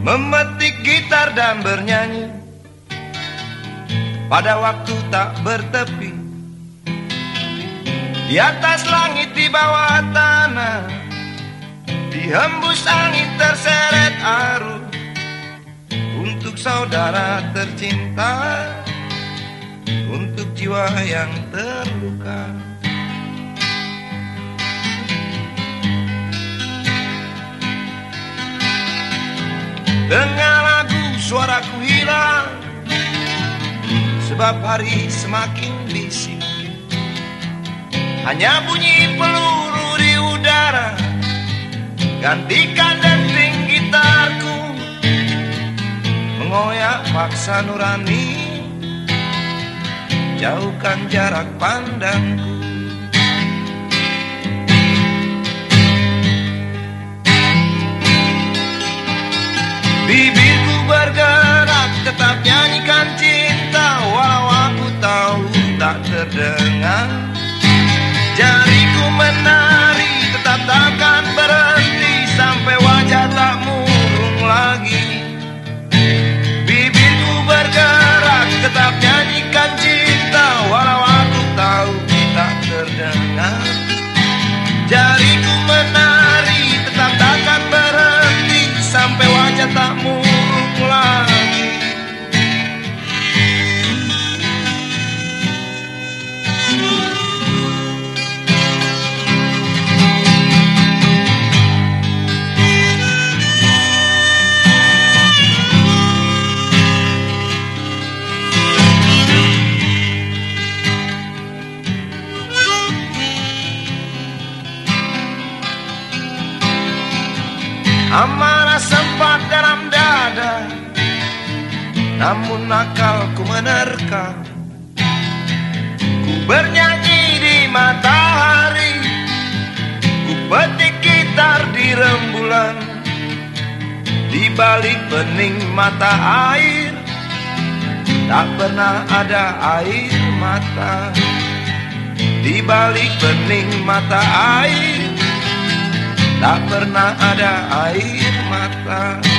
memetik gitar dan bernyanyi pada waktu tak bertepi, di atas langit, di bawah tanah, dihembus angin, terseret arus, untuk saudara tercinta, untuk jiwa yang terluka. Dengar lagu, suaraku hilang, sebab hari semakin bising. Hanya bunyi peluru di udara, gantikan denting gitarku, mengoyak paksa nurani, jauhkan jarak pandangku. Bibirku bergerak, tetap nyanyikan cinta, walau aku tahu tak terdengar. Jariku menari, tetap takkan berhenti, sampai wajah tak murung lagi. Bibirku bergerak, tetap nyanyikan cinta, walau aku tahu tak terdengar. Jariku menari, tetap takkan berhenti, sampai wajah tak murung lagi. Amarah sempat dalam dada, namun akalku menerka. Ku bernyanyi di matahari, ku petik gitar di rembulan, di balik bening mata air, tak pernah ada air mata. Di balik bening mata air, tak pernah ada air mata.